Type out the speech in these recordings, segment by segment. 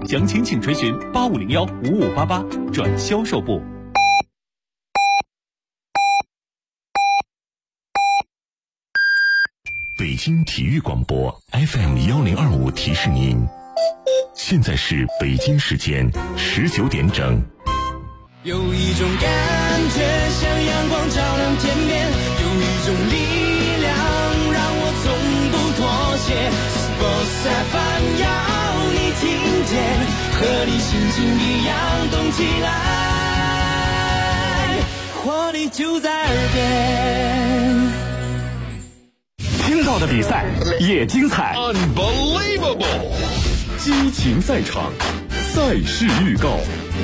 详情请垂询85015588转销售部。 北京体育广播 FM1025提示您，现在是北京时间19点整。 有一种感觉像阳光照亮天边，有一种力量让我从不妥协。Sports FM 要你听见，和你心情一样动起来，活力就在耳边。 听到的比赛也精彩 Unbelievable， 激情赛场，赛事预告。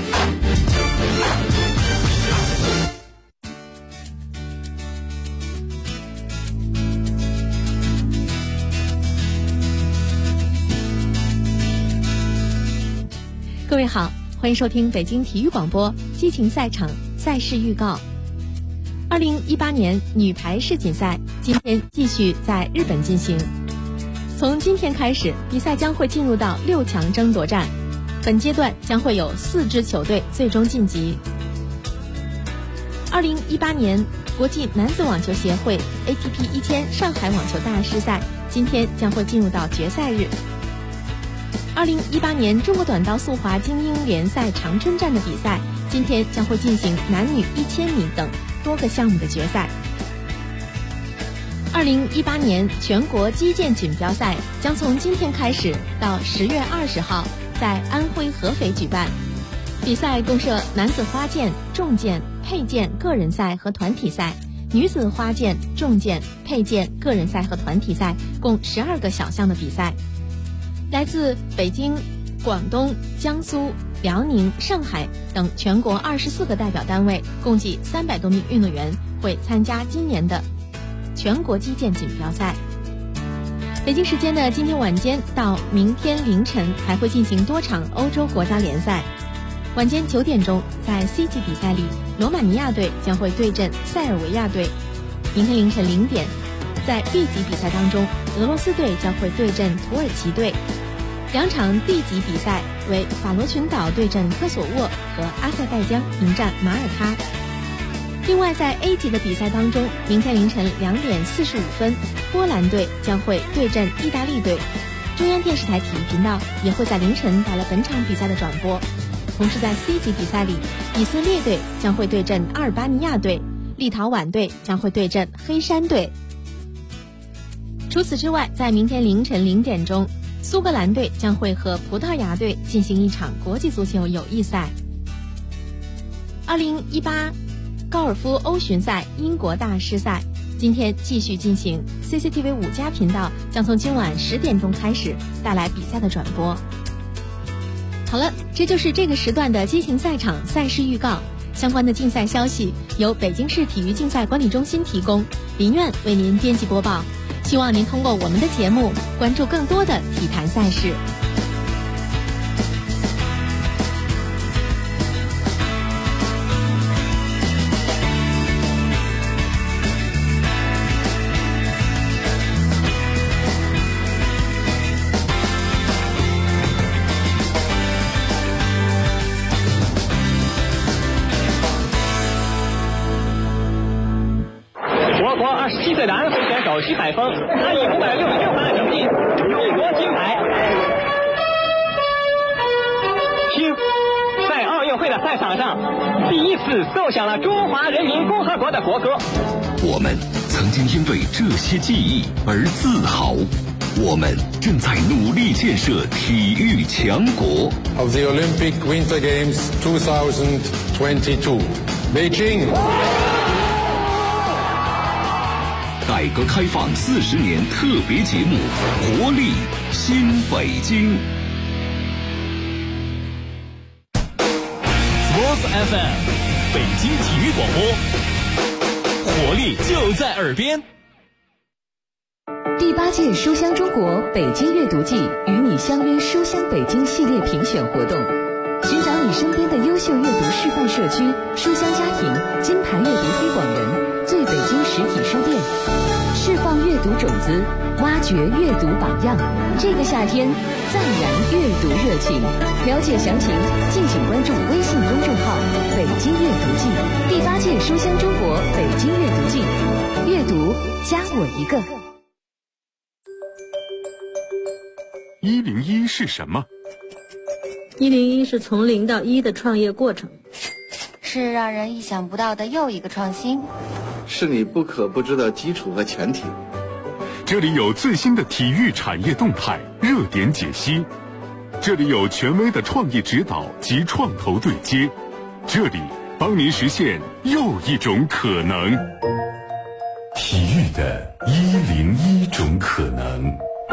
各位好，欢迎收听北京体育广播激情赛场赛事预告。2018年女排世锦赛今天继续在日本进行，从今天开始，比赛将会进入到6强争夺战，本阶段将会有4支球队最终晋级。2018年国际男子网球协会 ATP 1000上海网球大师赛今天将会进入到决赛日。2018年中国短道速滑精英联赛长春站的比赛今天将会进行男女1000米等多个项目的决赛。2018年全国击剑锦标赛将从今天开始到10月20号在安徽合肥举办，比赛共设男子花剑、重剑、佩剑个人赛和团体赛，女子花剑、重剑、佩剑个人赛和团体赛共12个小项的比赛。来自北京、广东、江苏、辽宁、上海等全国24个代表单位，共计300多名运动员会参加今年的全国击剑锦标赛。北京时间的今天晚间到明天凌晨还会进行多场欧洲国家联赛。晚间9点钟，在 C 级比赛里，罗马尼亚队将会对阵塞尔维亚队。明天凌晨0点，在 B 级比赛当中，俄罗斯队将会对阵土耳其队。2场 D 级比赛为法罗群岛对阵科索沃和阿塞拜疆迎战马耳他。另外，在 A 级的比赛当中，明天凌晨2点45分，波兰队将会对阵意大利队。中央电视台体育频道也会在凌晨带来本场比赛的转播。同时，在 C 级比赛里，以色列队将会对阵阿尔巴尼亚队，立陶宛队将会对阵黑山队。除此之外，在明天凌晨0点钟，苏格兰队将会和葡萄牙队进行一场国际足球友谊赛。2018高尔夫欧巡赛英国大师赛今天继续进行， CCTV 5+频道将从今晚10点钟开始带来比赛的转播。好了，这就是这个时段的激情赛场赛事预告。相关的竞赛消息由北京市体育竞赛管理中心提供，林苑为您编辑播报。希望您通过我们的节目关注更多的体坛赛事。 27岁的安徽选手徐海峰，他以566分的成绩勇夺金牌。听，在奥运会的赛场上，第一次奏响了中华人民共和国的国歌。 我们曾经因为这些记忆而自豪，我们正在努力建设体育强国。 Of the Olympic Winter Games 2022, Beijing。 改革开放40年特别节目，活力新北京。 Sports FM， 北京体育广播，活力就在耳边。 第8届书香中国北京阅读季与你相约书香北京系列评选活动，寻找你身边的优秀阅读示范社区、书香家庭、金牌阅读推广人， 最北京实体书店，释放阅读种子，挖掘阅读榜样。这个夏天再燃阅读热情。了解详情，敬请关注微信公众号“北京阅读季”，第8届书香中国北京阅读季，阅读加我一个。 101是什么 ？101是从0到1的创业过程， 是让人意想不到的又一个创新， 是你不可不知的基础和前提。 这里有最新的体育产业动态热点解析，这里有权威的创业指导及创投对接，这里帮您实现又一种可能。体育的101种可能。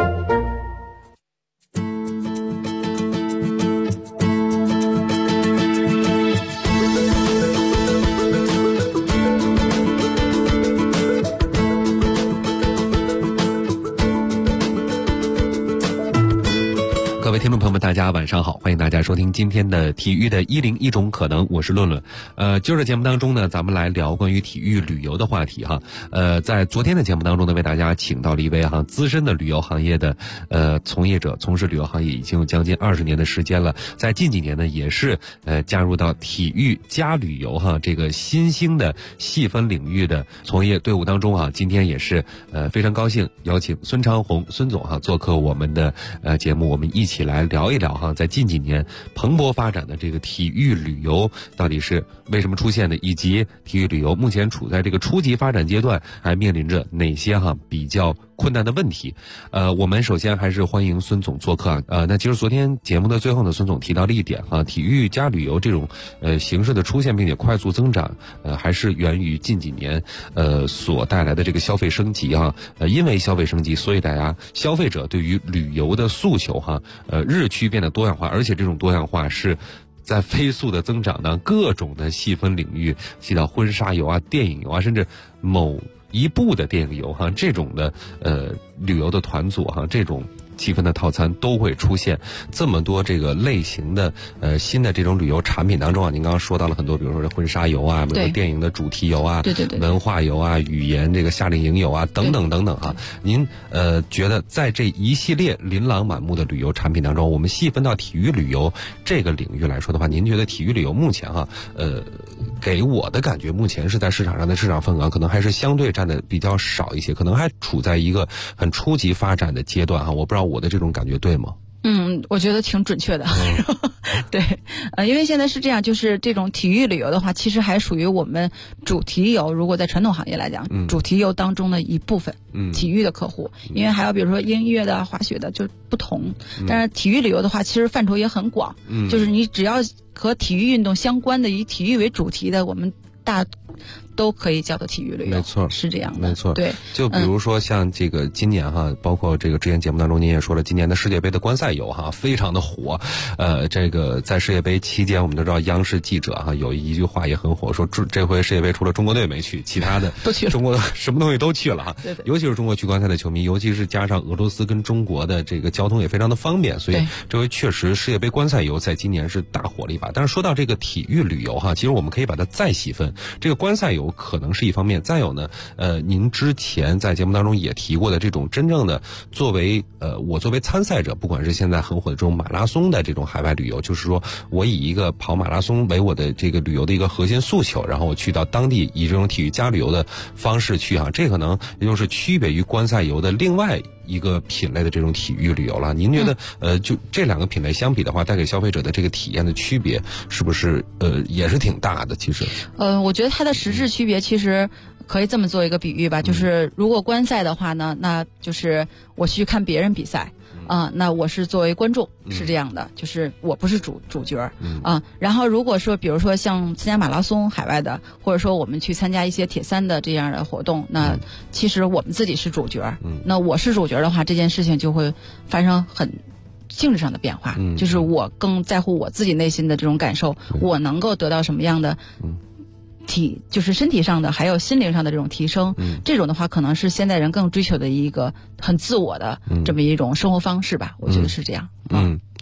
各位听众朋友们，大家晚上好，欢迎大家收听今天的体育的101种可能，我是论论。今儿的节目当中呢，咱们来聊关于体育旅游的话题哈。在昨天的节目当中呢，为大家请到了一位资深的旅游行业的从业者，从事旅游行业已经有将近20年的时间了，在近几年呢，也是加入到体育加旅游这个新兴的细分领域的从业队伍当中今天也是非常高兴邀请孙长红孙总做客我们的节目，我们一起来聊一聊在近几年蓬勃发展的这个体育旅游到底是为什么出现的，以及体育旅游目前处在这个初级发展阶段，还面临着哪些比较困难的问题。我们首先还是欢迎孙总做客那其实昨天节目的最后呢，孙总提到了一点体育加旅游这种形式的出现并且快速增长还是源于近几年所带来的这个消费升级因为消费升级，所以大家消费者对于旅游的诉求日趋变得多样化，而且这种多样化是在飞速的增长的各种的细分领域，细到婚纱游电影游甚至某一部的电影游这种的旅游的团组这种细分的套餐都会出现。这么多这个类型的新的这种旅游产品当中您刚刚说到了很多，比如说这婚纱游比如说电影的主题游对对对， 文化游语言这个夏令营游等等等等您觉得在这一系列琳琅满目的旅游产品当中，我们细分到体育旅游这个领域来说的话，您觉得体育旅游目前给我的感觉目前是在市场上的市场份额可能还是相对占的比较少一些，可能还处在一个很初级发展的阶段我不知道我的这种感觉对吗？ 我觉得挺准确的。对，因为现在是这样，就是这种体育旅游的话，其实还属于我们主题游，如果在传统行业来讲，主题游当中的一部分，体育的客户，因为还有比如说音乐的、滑雪的就不同。但是体育旅游的话，其实范畴也很广，就是你只要和体育运动相关的，以体育为主题的，我们都可以叫做体育旅游， 没错， 是这样的， 没错。 对， 就比如说像这个今年包括这个之前节目当中您也说了，今年的世界杯的观赛游非常的火。这个在世界杯期间，我们都知道央视记者有一句话也很火，说这回世界杯除了中国队没去，其他的都去了， 中国什么东西都去了对对， 尤其是中国去观赛的球迷，尤其是加上俄罗斯跟中国的这个交通也非常的方便，所以这回确实世界杯观赛游在今年是大火了一把。但是说到这个体育旅游其实我们可以把它再细分，这个观赛游可能是一方面，再有呢您之前在节目当中也提过的这种真正的我作为参赛者，不管是现在很火的这种马拉松的这种海外旅游，就是说我以一个跑马拉松为我的这个旅游的一个核心诉求，然后我去到当地以这种体育加旅游的方式去这可能也就是区别于观赛游的另外一个品类的这种体育旅游了。您觉得就这两个品类相比的话，带给消费者的这个体验的区别是不是也是挺大的？其实我觉得它的实质区别其实可以这么做一个比喻吧，就是如果观赛的话呢，那就是我去看别人比赛那我是作为观众，是这样的，就是我不是主角然后如果说比如说像参加马拉松海外的，或者说我们去参加一些铁三的这样的活动，那其实我们自己是主角那我是主角的话，这件事情就会发生很性质上的变化就是我更在乎我自己内心的这种感受我能够得到什么样的就是身体上的还有心灵上的这种提升这种的话可能是现代人更追求的一个很自我的这么一种生活方式吧，我觉得是这样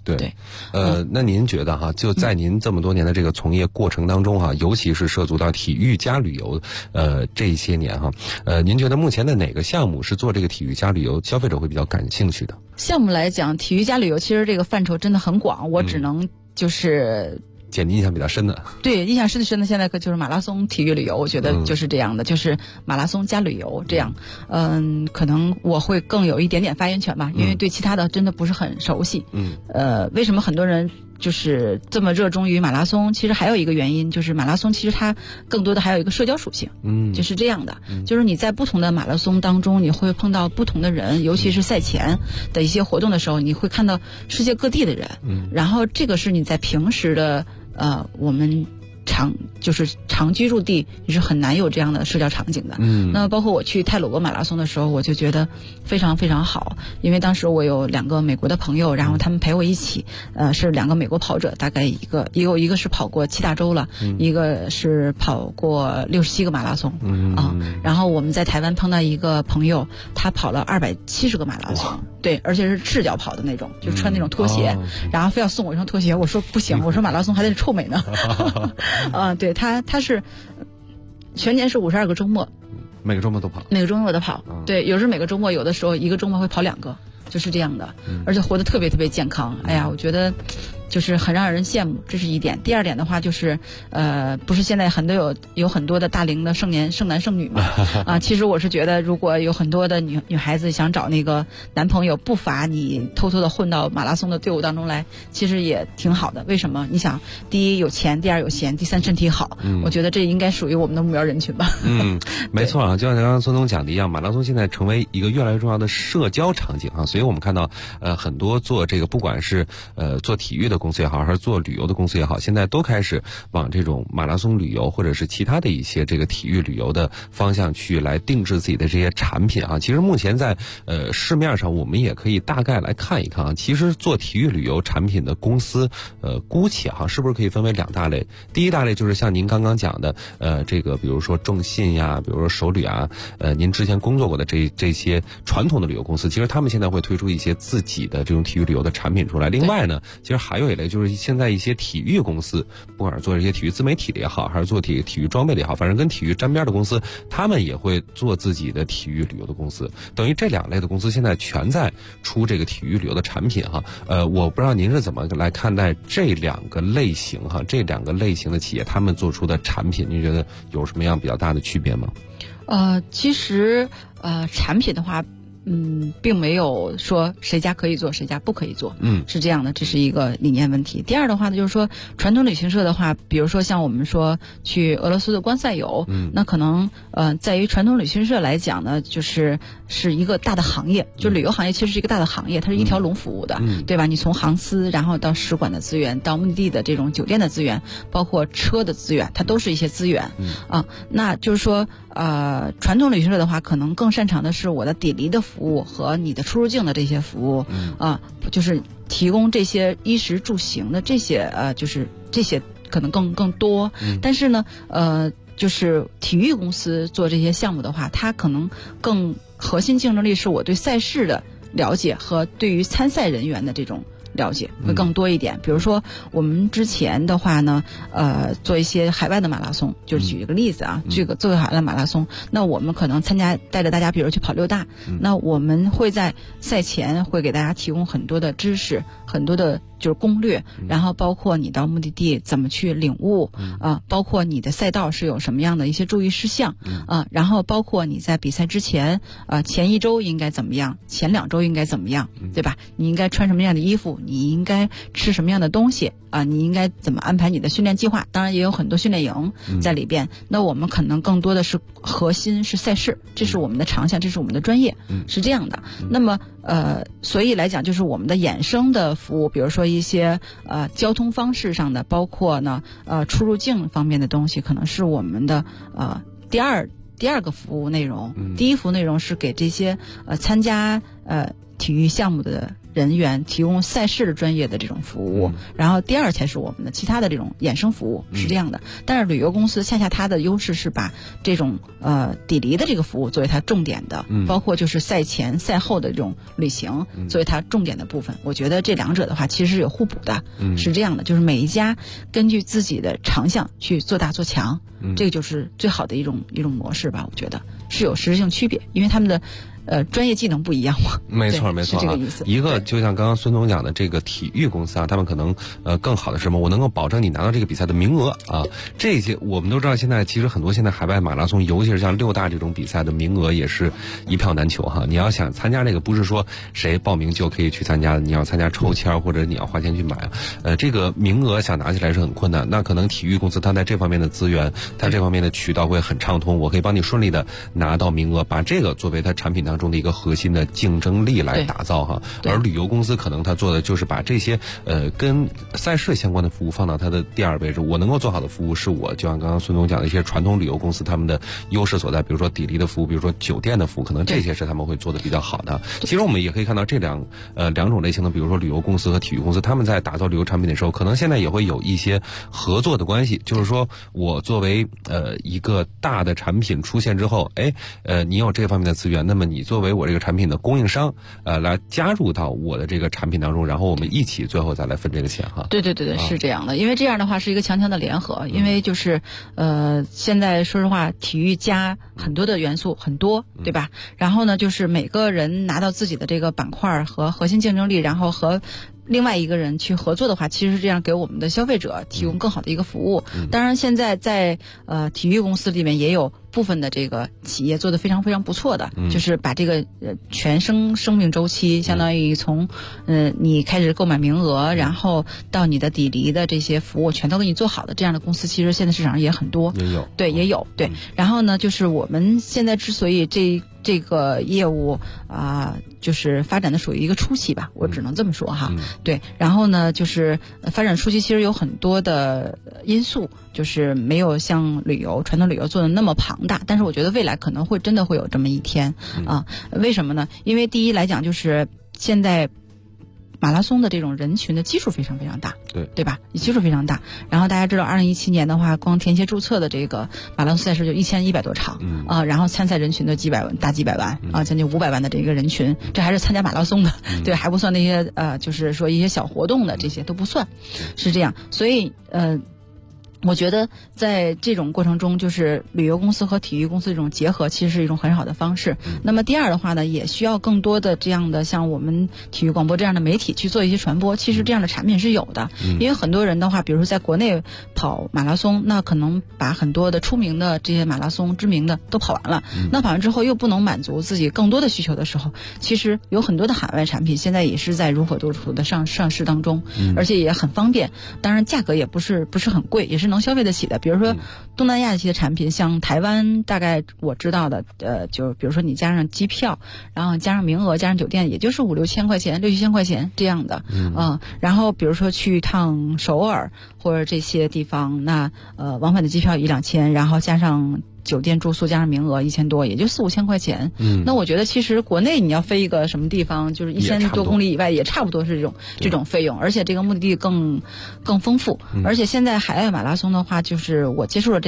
对，那您觉得哈，就在您这么多年的这个从业过程当中哈，尤其是涉足到体育加旅游，这些年哈，您觉得目前的哪个项目是做这个体育加旅游消费者会比较感兴趣的？ 项目来讲，体育加旅游其实这个范畴真的很广，我只能就是简历印象比较深的， 对，印象深的现在可就是马拉松体育旅游，我觉得就是这样的，就是马拉松加旅游这样。可能我会更有一点点发言权吧，因为对其他的真的不是很熟悉。为什么很多人就是这么热衷于马拉松？其实还有一个原因，就是马拉松其实它更多的还有一个社交属性。就是这样的，就是你在不同的马拉松当中，你会碰到不同的人，尤其是赛前的一些活动的时候，你会看到世界各地的人。然后这个是你在平时的我们长居住地也是很难有这样的社交场景的。那包括我去泰鲁格马拉松的时候，我就觉得非常非常好，因为当时我有2个美国的朋友，然后他们陪我一起，是2个美国跑者，大概一个是跑过7大洲了，一个是跑过67个马拉松。然后我们在台湾碰到一个朋友，他跑了270个马拉松，对，而且是赤脚跑的那种，就穿那种拖鞋，然后非要送我一双拖鞋，我说不行，我说马拉松还得臭美呢。对，他是全年是52个周末， 每个周末都跑， 对，有时每个周末，有的时候一个周末会跑2个，就是这样的，而且活得特别特别健康。哎呀，我觉得就是很让人羡慕，这是一点。第二点的话就是，不是现在有很多的大龄的剩男剩女嘛？其实我是觉得，如果有很多的女孩子想找那个男朋友，不乏你偷偷的混到马拉松的队伍当中来，其实也挺好的。为什么？你想，第一有钱，第二有闲，第三身体好。我觉得这应该属于我们的目标人群吧。 没错啊，就像刚刚孙总讲的一样，马拉松现在成为一个越来越重要的社交场景啊，所以我们看到很多做这个不管是做体育的公司也好，还是做旅游的公司也好，现在都开始往这种马拉松旅游或者是其他的一些这个体育旅游的方向去来定制自己的这些产品啊。其实目前在市面上我们也可以大概来看一看啊，其实做体育旅游产品的公司姑且哈是不是可以分为2大类？第一大类就是像您刚刚讲的这个比如说众信呀，比如说首旅啊，您之前工作过的这些传统的旅游公司，其实他们现在会推出一些自己的这种体育旅游的产品出来。另外呢，其实还有一类就是现在一些体育公司，不管是做这些体育自媒体的也好，还是做体育装备的也好，反正跟体育沾边的公司，他们也会做自己的体育旅游的公司。等于这2类的公司现在全在出这个体育旅游的产品哈。我不知道您是怎么来看待这2个类型哈，这2个类型的企业他们做出的产品，您觉得有什么样比较大的区别吗？ 其实产品的话，并没有说谁家可以做，谁家不可以做，是这样的，这是一个理念问题。第二的话呢，就是说传统旅行社的话，比如说像我们说去俄罗斯的观赛游，那可能在于传统旅行社来讲呢，是一个大的行业，就旅游行业其实是一个大的行业，它是一条龙服务的，对吧？你从航司，然后到使馆的资源，到目的地的这种酒店的资源，包括车的资源，它都是一些资源那就是说传统旅行社的话，可能更擅长的是我的抵离的服务和你的出入境的这些服务，就是提供这些衣食住行的这些就是这些可能更多。但是呢，就是体育公司做这些项目的话，它可能更核心竞争力是我对赛事的了解和对于参赛人员的这种了解会更多一点。比如说我们之前的话呢，做一些海外的马拉松，就是举一个例子啊，这个做海外的马拉松，那我们可能带着大家，比如去跑6大，那我们会在赛前会给大家提供很多的知识，很多的就是攻略，然后包括你到目的地怎么去领悟包括你的赛道是有什么样的一些注意事项然后包括你在比赛之前前1周应该怎么样，前2周应该怎么样，对吧？你应该穿什么样的衣服，你应该吃什么样的东西你应该怎么安排你的训练计划，当然也有很多训练营在里边那我们可能更多的是核心是赛事，这是我们的长项，这是我们的专业是这样的那么所以来讲就是我们的衍生的服务，比如说一些交通方式上的，包括呢出入境方面的东西，可能是我们的第二个服务内容。第一服务内容是给这些参加体育项目的人员提供赛事的专业的这种服务，然后第二才是我们的其他的这种衍生服务，是这样的。但是旅游公司恰恰它的优势是把这种底离的这个服务作为它重点的，包括就是赛前赛后的这种旅行作为它重点的部分。我觉得这两者的话其实是有互补的，是这样的，就是每一家根据自己的长项去做大做强，这个就是最好的一种模式吧。我觉得是有实质性区别，因为他们的专业技能不一样嘛。 没错没错， 是这个意思。 一个就像刚刚孙总讲的，这个体育公司啊，他们可能更好的是什么？我能够保证你拿到这个比赛的名额啊。这些我们都知道，现在其实很多现在海外马拉松，尤其是像6大这种比赛的名额也是一票难求哈。你要想参加这个，不是说谁报名就可以去参加的，你要参加抽签或者你要花钱去买这个名额想拿起来是很困难。那可能体育公司它在这方面的资源，它这方面的渠道会很畅通，我可以帮你顺利的拿到名额，把这个作为它产品当中的一个核心的竞争力来打造哈。而旅游公司可能它做的就是把这些跟赛事相关的服务放到它的第二位置。我能够做好的服务是我就像刚刚孙总讲的一些传统旅游公司他们的优势所在，比如说底离的服务，比如说酒店的服务，可能这些是他们会做的比较好的。其实我们也可以看到这两种类型的，比如说旅游公司和体育公司，他们在打造旅游产品的时候，可能现在也会有一些合作的关系，就是说我作为一个大的产品出现之后，你有这方面的资源，那么你作为我这个产品的供应商来加入到我的这个产品当中，然后我们一起最后再来分这个钱哈。 对，是这样的。因为这样的话是一个强强的联合，因为就是现在说实话体育加很多的元素很多，对吧？然后呢就是每个人拿到自己的这个板块和核心竞争力，然后和另外一个人去合作的话，其实这样给我们的消费者提供更好的一个服务。当然现在在体育公司里面也有部分的这个企业做得非常非常不错的，就是把这个全生命周期，相当于从你开始购买名额，然后到你的底离的这些服务全都给你做好的这样的公司，其实现在市场上也很多，也有。然后呢就是我们现在之所以这个业务就是发展的属于一个初期吧，我只能这么说哈。对，然后呢就是发展初期其实有很多的因素，就是没有像传统旅游做的那么庞大，但是我觉得未来可能会真的会有这么一天为什么呢？因为第一来讲就是现在马拉松的这种人群的基数非常非常大，对吧？基数非常大。然后大家知道2017年的话，光田协注册的这个马拉松赛事就1100多场然后参赛人群的大几百万将近500万的这个人群，这还是参加马拉松的，对，还不算那些就是说一些小活动的，这些都不算，是这样。所以我觉得在这种过程中，就是旅游公司和体育公司这种结合，其实是一种很好的方式。那么第二的话呢，也需要更多的这样的像我们体育广播这样的媒体去做一些传播。其实这样的产品是有的，因为很多人的话，比如说在国内跑马拉松，那可能把很多的出名的这些马拉松知名的都跑完了，那跑完之后又不能满足自己更多的需求的时候，其实有很多的海外产品现在也是在如火如荼的上市当中，而且也很方便，当然价格也不是很贵，也是能消费得起的。比如说东南亚一些产品，像台湾大概我知道的就比如说你加上机票，然后加上名额，加上酒店，也就是5-6千块钱、6-7千块钱这样的然后比如说去一趟首尔或者这些地方，那往返的机票1-2千，然后加上酒店住宿加上名额1000多，也就4-5千块钱。那我觉得其实国内你要飞一个什么地方，就是1000多公里以外，也差不多是这种费用，而且这个目的地更丰富。而且现在海外马拉松的话，就是我接触了这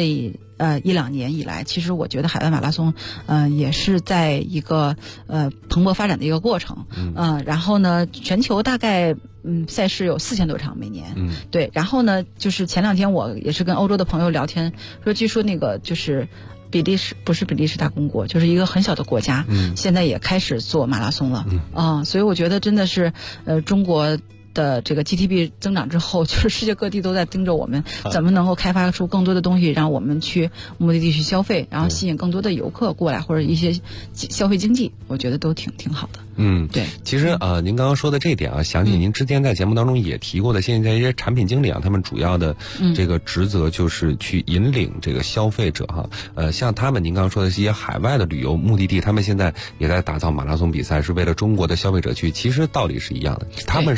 1-2年以来，其实我觉得海外马拉松也是在一个蓬勃发展的一个过程。然后呢，全球大概赛事有4000多场每年。对，然后呢，就是前2天我也是跟欧洲的朋友聊天，说据说那个就是不是比利时大公国，就是一个很小的国家，现在也开始做马拉松了所以我觉得真的是中国的这个 GDP 增长之后，就是世界各地都在盯着我们怎么能够开发出更多的东西，让我们去目的地去消费，然后吸引更多的游客过来，或者一些消费经济，我觉得都挺好的。对。 其实您刚刚说的这一点想起您之前在节目当中也提过的，现在一些产品经理他们主要的这个职责就是去引领这个消费者像他们您刚刚说的一些海外的旅游目的地，他们现在也在打造马拉松比赛，是为了中国的消费者去，其实道理是一样的，他们是看到了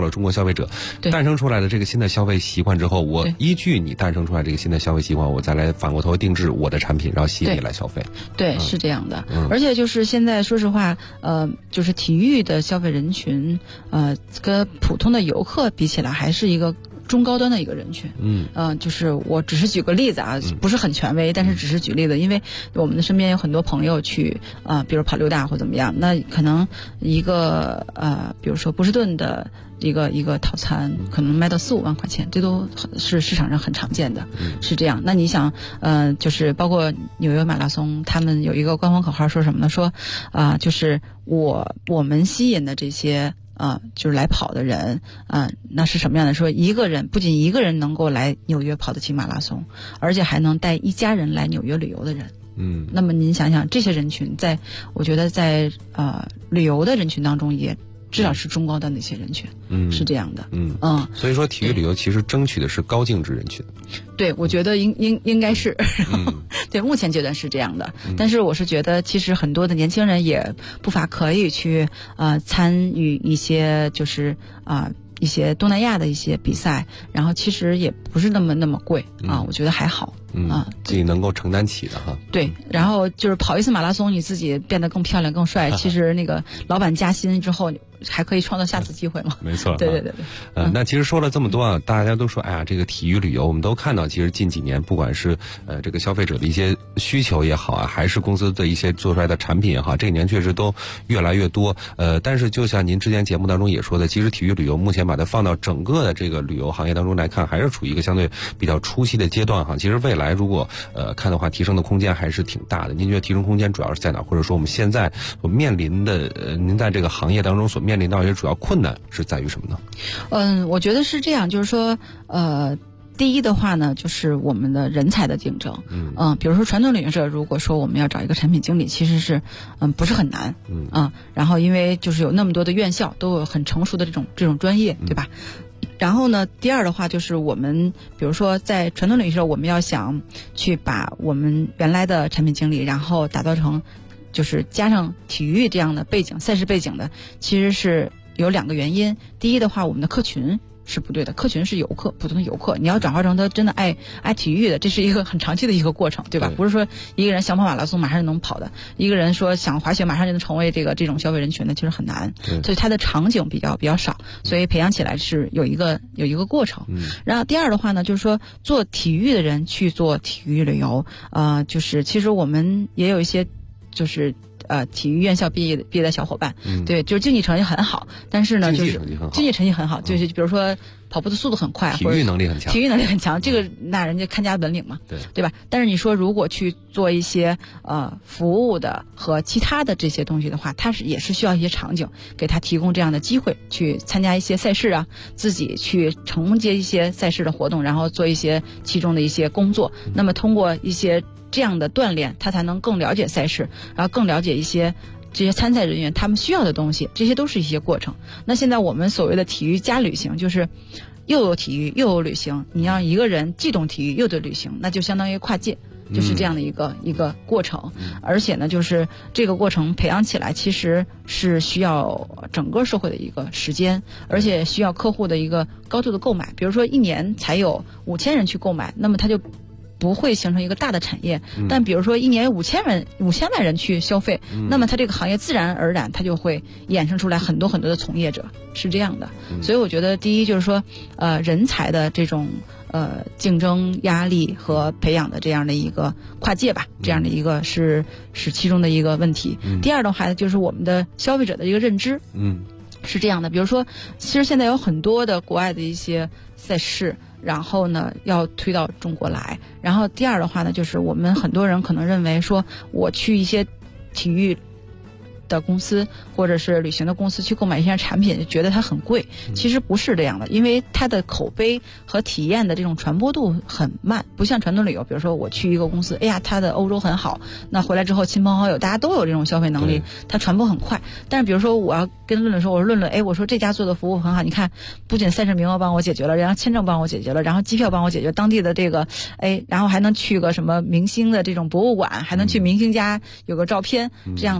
了中国消费者诞生出来的这个新的消费习惯之后，我依据你诞生出来这个新的消费习惯，我再来反过头定制我的产品，然后吸引你来消费。 对，是这样的。而且就是现在说实话，就是体育的消费人群，跟普通的游客比起来，还是一个中高端的一个人群。就是我只是举个例子啊，不是很权威，但是只是举例子，因为我们的身边有很多朋友去比如跑六大或怎么样，那可能一个比如说波士顿的一个套餐可能卖到4-5万块钱，这都是市场上很常见的，是这样。那你想，就是包括纽约马拉松，他们有一个官方口号说什么呢？说就是我们吸引的这些就是来跑的人，那是什么样的？说不仅一个人能够来纽约跑得起马拉松，而且还能带一家人来纽约旅游的人。那么您想想，这些人群我觉得在旅游的人群当中也至少是中高端的一些人群，是这样的。 所以说体育旅游其实争取的是高净值人群。 对，我觉得应该是，对，目前阶段是这样的。但是我是觉得，其实很多的年轻人也不乏可以去参与一些就是一些东南亚的一些比赛，然后其实也不是那么贵我觉得还好自己能够承担起的哈。 对，然后就是跑一次马拉松，你自己变得更漂亮更帅，其实那个老板加薪之后还可以创造下次机会嘛。 没错。 对。 那其实说了这么多大家都说哎呀，这个体育旅游，我们都看到，其实近几年不管是这个消费者的一些需求也好还是公司的一些做出来的产品也好，这一年确实都越来越多。但是就像您之前节目当中也说的，其实体育旅游目前把它放到整个的这个旅游行业当中来看，还是处于一个相对比较初期的阶段哈。其实未来如果看的话，提升的空间还是挺大的。您觉得提升空间主要是在哪？或者说我们现在所面临的您在这个行业当中所面临到一些主要困难是在于什么呢？ 我觉得是这样，就是说第一的话呢，就是我们的人才的竞争。比如说传统旅行社，如果说我们要找一个产品经理，其实是不是很难。然后因为就是有那么多的院校都有很成熟的这种专业，对吧？然后呢，第二的话就是我们比如说在传统旅行社，我们要想去把我们原来的产品经理，然后打造成就是加上体育这样的背景、赛事背景的，其实是有2个原因。第一的话，我们的客群是不对的，客群是游客，普通的游客，你要转化成他真的爱体育的，这是一个很长期的一个过程，对吧？不是说一个人想跑马拉松马上就能跑的，一个人说想滑雪马上就能成为这种消费人群的，其实很难。所以它的场景比较少，所以培养起来是有一个过程。然后第二的话呢，就是说做体育的人去做体育旅游，就是其实我们也有一些就是体育院校毕业的小伙伴，对，就是竞技成绩很好，但是呢，就是竞技成绩很好，就是比如说跑步的速度很快， 体育能力很强， 这个那人家看家本领嘛，对吧？但是你说如果去做一些服务的和其他的这些东西的话，它也是需要一些场景，给他提供这样的机会，去参加一些赛事自己去承接一些赛事的活动，然后做一些其中的一些工作。那么通过一些这样的锻炼，他才能更了解赛事，然后更了解一些这些参赛人员他们需要的东西，这些都是一些过程。那现在我们所谓的体育加旅行，就是又有体育又有旅行，你让一个人既懂体育又懂旅行，那就相当于跨界，就是这样的一个过程。而且呢，就是这个过程培养起来其实是需要整个社会的一个时间，而且需要客户的一个高度的购买。比如说1年才有5000人去购买，那么他就不会形成一个大的产业。但比如说1年有5000万人去消费，那么它这个行业自然而然它就会衍生出来很多很多的从业者，是这样的。所以我觉得第一就是说人才的这种竞争压力和培养的这样的一个跨界吧，这样的一个是其中的一个问题。第二的话就是我们的消费者的一个认知，是这样的。比如说其实现在有很多的国外的一些赛事，然后呢要推到中国来。然后第二的话呢，就是我们很多人可能认为说我去一些体育的公司或者是旅行的公司去购买一些产品，就觉得它很贵。其实不是这样的，因为它的口碑和体验的这种传播度很慢，不像传统旅游。比如说我去一个公司，哎呀，它的欧洲很好，那回来之后亲朋好友大家都有这种消费能力，它传播很快。但是比如说我要跟论论说，我说论论，哎，我说这家做的服务很好，你看不仅赛事名额帮我解决了，然后签证帮我解决了，然后机票帮我解决，当地的这个然后还能去个什么明星的这种博物馆，还能去明星家有个照片，这样的。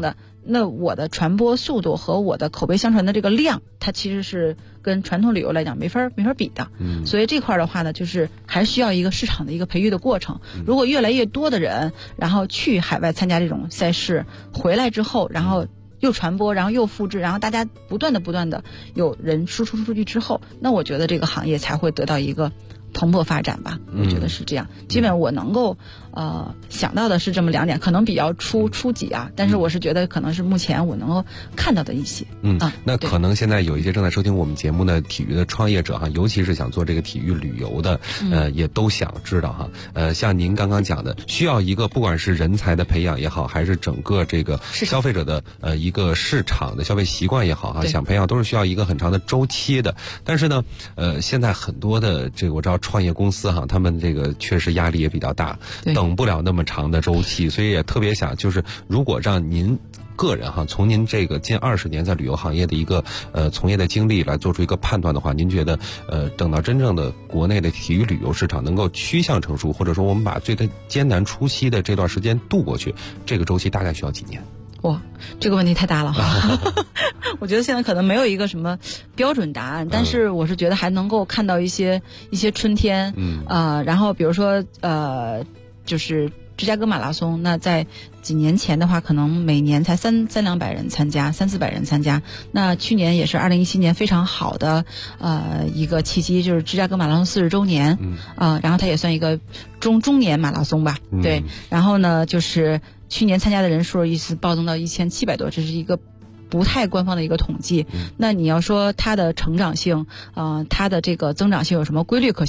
那我的传播速度和我的口碑相传的这个量，它其实是跟传统旅游来讲没法比的。所以这块的话呢，就是还需要一个市场的一个培育的过程。如果越来越多的人，然后去海外参加这种赛事，回来之后，然后又传播，然后又复制，然后大家不断的有人输出出去之后，那我觉得这个行业才会得到一个蓬勃发展吧。我觉得是这样。基本我能够想到的是这么2点，可能比较初级啊，但是我是觉得可能是目前我能够看到的一些。 那可能现在有一些正在收听我们节目的体育的创业者哈，尤其是想做这个体育旅游的，也都想知道哈。像您刚刚讲的，需要一个不管是人才的培养也好，还是整个这个消费者的一个市场的消费习惯也好哈，想培养都是需要一个很长的周期的。但是呢，现在很多的这个我知道创业公司哈，他们这个确实压力也比较大，等不了那么长的周期，所以也特别想就是如果让您个人哈，从您这个近20年在旅游行业的一个从业的经历来做出一个判断的话，您觉得等到真正的国内的体育旅游市场能够趋向成熟，或者说我们把最艰难初期的这段时间度过去，这个周期大概需要几年？ 哇，这个问题太大了哈！我觉得现在可能没有一个什么标准答案，但是我是觉得还能够看到一些春天，然后比如说就是芝加哥马拉松，那在几年前的话，可能每年才300-200人参加，300-400人参加。那去年也是2017年非常好的一个契机，就是芝加哥马拉松40周年，然后它也算一个中年马拉松吧，对。然后呢，就是去年参加的人数一直暴增到1700多，这是一个不太官方的一个统计。那你要说它的成长性，它的这个增长性有什么规律可